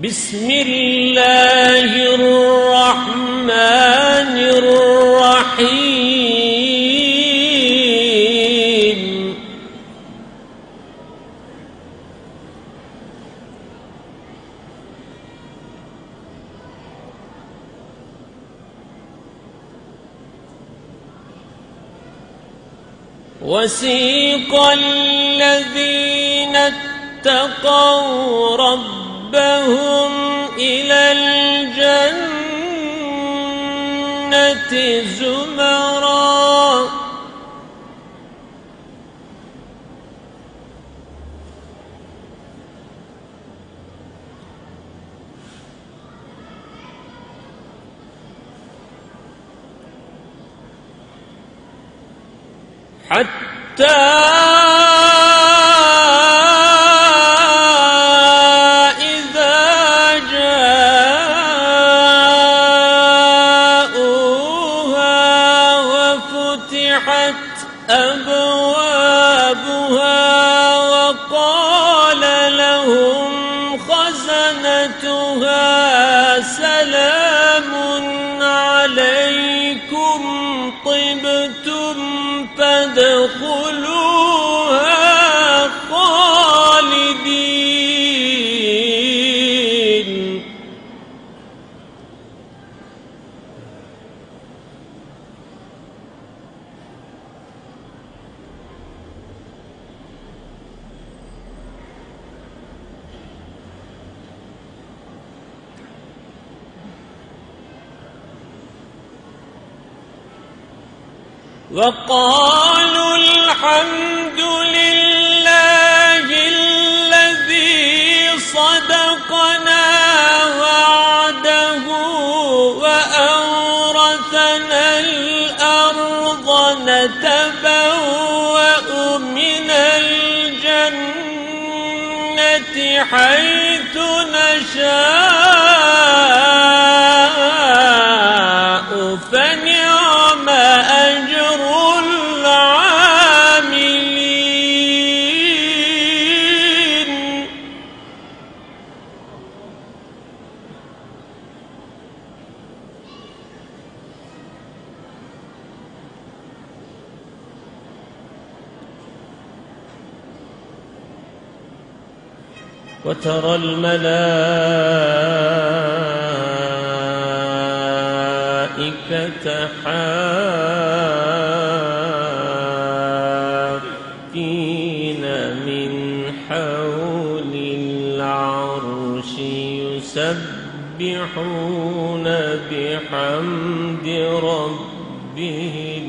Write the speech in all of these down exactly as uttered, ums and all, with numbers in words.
بسم الله الرحمن الرحيم وسيق الذين اتقوا ربهم إلى الجنة زمرا حتى أبوابها وقال لهم خزنتها سلام عليكم طبتم فادخلوها خالدين وقالوا الحمد لله الذي صدقنا وعده وأورثنا الأرض نتبوأ من الجنة حيث نشاء فنعم أجر العاملين وترى الملائكة حافين من حول العرش يسبحون بحمد ربهم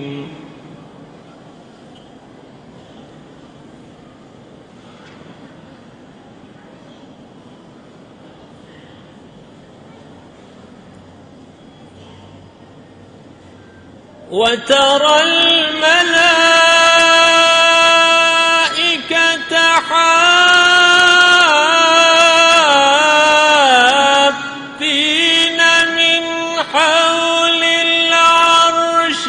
وترى الملائكة حافين من حول العرش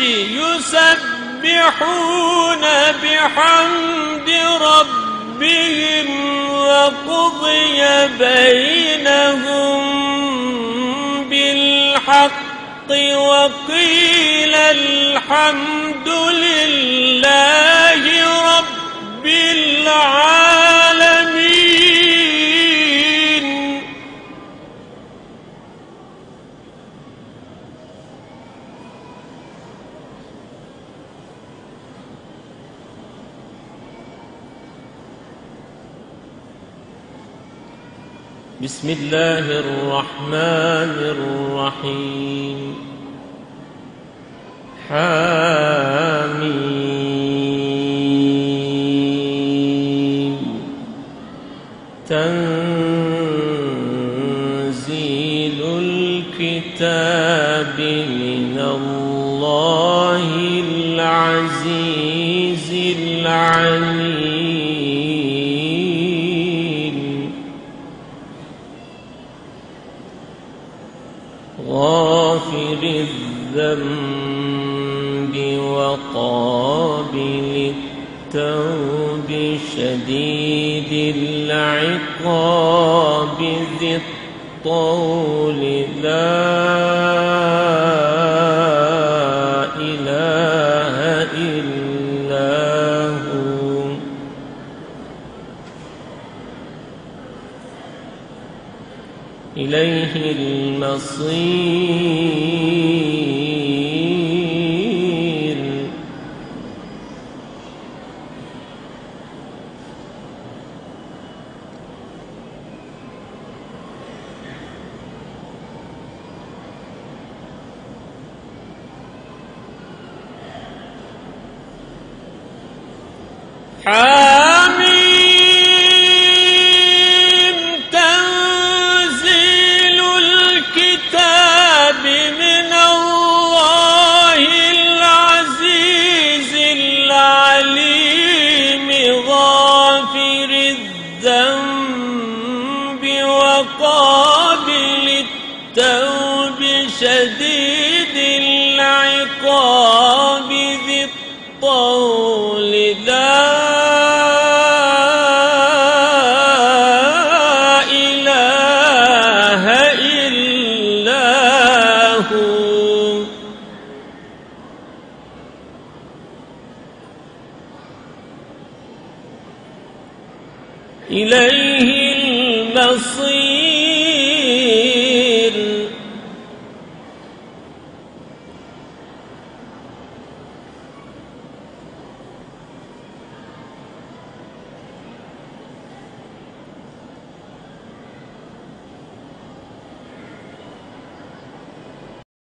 يسبحون بحمد ربهم وقضي بينهم بالحق وقيل الحمد لله رب العالمين بسم الله الرحمن الرحيم حاميم تنزيل الكتاب من الله العزيز العليم غافر الذنب وقابل التوب شديد العقاب ذي الطول لا إله إلا هو إليه المصير حميم تنزيل الكتاب من الله العزيز العليم غافر الذنب وقابل التوب شديد العقاب ذي الطول لا إله إلا هو إليه المصير